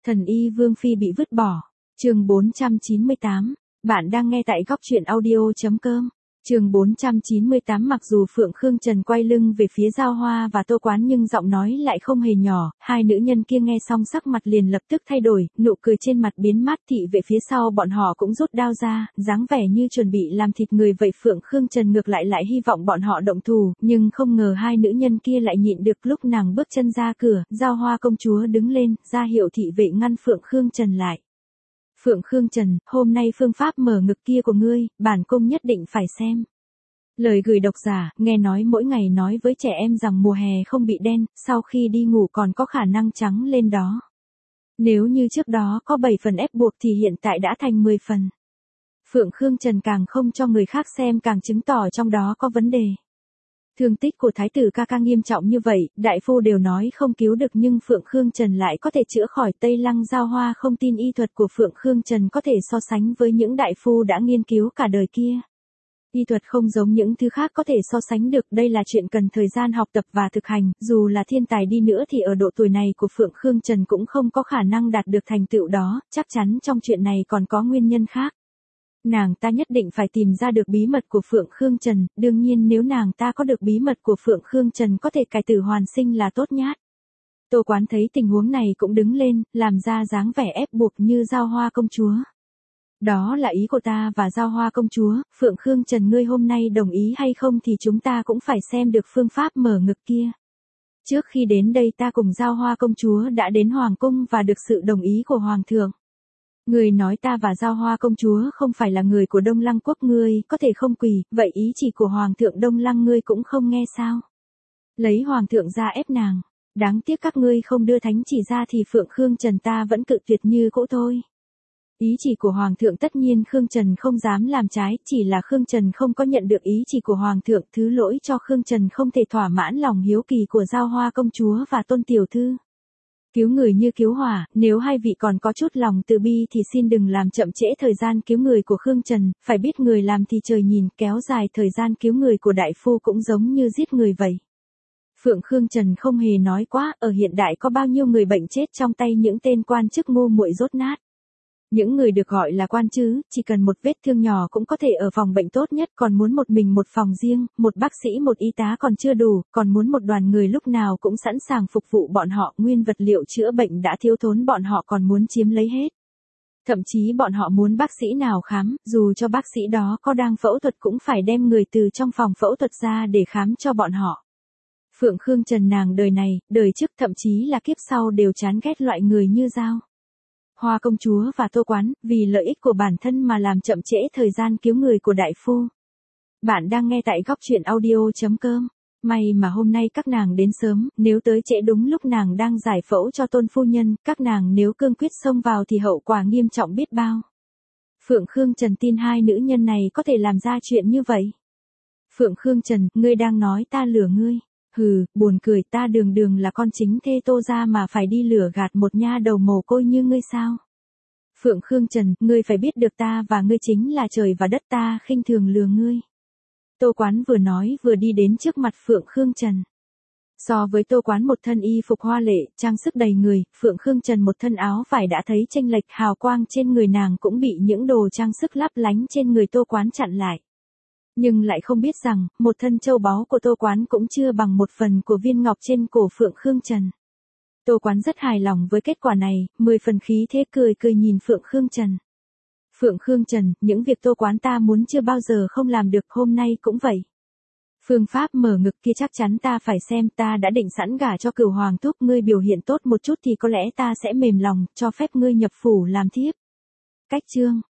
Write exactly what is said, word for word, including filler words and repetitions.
Thần y Vương Phi bị vứt bỏ. Chương bốn trăm chín mươi tám. Bạn đang nghe tại góc truyện audio chấm com. Chương bốn trăm chín mươi tám. Mặc dù Phượng Khương Trần quay lưng về phía Giao Hoa và Tô Quán nhưng giọng nói lại không hề nhỏ, hai nữ nhân kia nghe xong sắc mặt liền lập tức thay đổi, nụ cười trên mặt biến mất. Thị vệ phía sau bọn họ cũng rút đao ra, dáng vẻ như chuẩn bị làm thịt người vậy. Phượng Khương Trần ngược lại lại hy vọng bọn họ động thủ, nhưng không ngờ hai nữ nhân kia lại nhịn được. Lúc nàng bước chân ra cửa, Giao Hoa công chúa đứng lên, ra hiệu thị vệ ngăn Phượng Khương Trần lại. Phượng Khương Trần, hôm nay phương pháp mở ngực kia của ngươi, bản cung nhất định phải xem. Lời gửi độc giả, nghe nói mỗi ngày nói với trẻ em rằng mùa hè không bị đen, sau khi đi ngủ còn có khả năng trắng lên đó. Nếu như trước đó có bảy phần ép buộc thì hiện tại đã thành mười phần. Phượng Khương Trần càng không cho người khác xem càng chứng tỏ trong đó có vấn đề. Thương tích của thái tử ca ca nghiêm trọng như vậy, đại phu đều nói không cứu được nhưng Phượng Khương Trần lại có thể chữa khỏi. Tây Lăng Giao Hoa không tin y thuật của Phượng Khương Trần có thể so sánh với những đại phu đã nghiên cứu cả đời kia. Y thuật không giống những thứ khác có thể so sánh được, đây là chuyện cần thời gian học tập và thực hành, dù là thiên tài đi nữa thì ở độ tuổi này của Phượng Khương Trần cũng không có khả năng đạt được thành tựu đó, chắc chắn trong chuyện này còn có nguyên nhân khác. Nàng ta nhất định phải tìm ra được bí mật của Phượng Khương Trần, đương nhiên nếu nàng ta có được bí mật của Phượng Khương Trần có thể cải tử hoàn sinh là tốt nhát. Tô Quán thấy tình huống này cũng đứng lên, làm ra dáng vẻ ép buộc như Giao Hoa công chúa. Đó là ý của ta và Giao Hoa công chúa, Phượng Khương Trần ngươi hôm nay đồng ý hay không thì chúng ta cũng phải xem được phương pháp mở ngực kia. Trước khi đến đây ta cùng Giao Hoa công chúa đã đến Hoàng cung và được sự đồng ý của Hoàng thượng. Ngươi nói ta và Giao Hoa công chúa không phải là người của Đông Lăng quốc, ngươi có thể không quỳ, vậy ý chỉ của Hoàng thượng Đông Lăng ngươi cũng không nghe sao? Lấy Hoàng thượng ra ép nàng, đáng tiếc các ngươi không đưa thánh chỉ ra thì Phượng Khương Trần ta vẫn cự tuyệt như cũ thôi. Ý chỉ của Hoàng thượng tất nhiên Khương Trần không dám làm trái, chỉ là Khương Trần không có nhận được ý chỉ của Hoàng thượng, thứ lỗi cho Khương Trần không thể thỏa mãn lòng hiếu kỳ của Giao Hoa công chúa và Tôn tiểu thư. Cứu người như cứu hỏa, nếu hai vị còn có chút lòng từ bi thì xin đừng làm chậm trễ thời gian cứu người của Khương Trần, phải biết người làm thì trời nhìn, kéo dài thời gian cứu người của đại phu cũng giống như giết người vậy. Phượng Khương Trần không hề nói quá, ở hiện đại có bao nhiêu người bệnh chết trong tay những tên quan chức ngu muội dốt nát. Những người được gọi là quan chứ, chỉ cần một vết thương nhỏ cũng có thể ở phòng bệnh tốt nhất, còn muốn một mình một phòng riêng, một bác sĩ một y tá còn chưa đủ, còn muốn một đoàn người lúc nào cũng sẵn sàng phục vụ bọn họ, nguyên vật liệu chữa bệnh đã thiếu thốn bọn họ còn muốn chiếm lấy hết. Thậm chí bọn họ muốn bác sĩ nào khám, dù cho bác sĩ đó có đang phẫu thuật cũng phải đem người từ trong phòng phẫu thuật ra để khám cho bọn họ. Phượng Khương Trần nàng đời này, đời trước thậm chí là kiếp sau đều chán ghét loại người như Giao Hoa công chúa và Tô Quán, vì lợi ích của bản thân mà làm chậm trễ thời gian cứu người của đại phu. Bạn đang nghe tại góc truyện audio chấm com. May mà hôm nay các nàng đến sớm, nếu tới trễ đúng lúc nàng đang giải phẫu cho Tôn phu nhân, các nàng nếu cương quyết xông vào thì hậu quả nghiêm trọng biết bao. Phượng Khương Trần tin hai nữ nhân này có thể làm ra chuyện như vậy. Phượng Khương Trần, ngươi đang nói ta lừa ngươi. Hừ, buồn cười, ta đường đường là con chính thê Tô gia mà phải đi lừa gạt một nha đầu mồ côi như ngươi sao? Phượng Khương Trần, ngươi phải biết được ta và ngươi chính là trời và đất, ta khinh thường lừa ngươi. Tô Quán vừa nói vừa đi đến trước mặt Phượng Khương Trần. So với Tô Quán một thân y phục hoa lệ, trang sức đầy người, Phượng Khương Trần một thân áo vải đã thấy chênh lệch, hào quang trên người nàng cũng bị những đồ trang sức lấp lánh trên người Tô Quán chặn lại. Nhưng lại không biết rằng, một thân châu báu của Tô Quán cũng chưa bằng một phần của viên ngọc trên cổ Phượng Khương Trần. Tô Quán rất hài lòng với kết quả này, mười phần khí thế cười cười nhìn Phượng Khương Trần. Phượng Khương Trần, những việc Tô Quán ta muốn chưa bao giờ không làm được, hôm nay cũng vậy. Phương pháp mở ngực kia chắc chắn ta phải xem, ta đã định sẵn gả cho Cửu Hoàng thúc, ngươi biểu hiện tốt một chút thì có lẽ ta sẽ mềm lòng, cho phép ngươi nhập phủ làm thiếp. Cách chương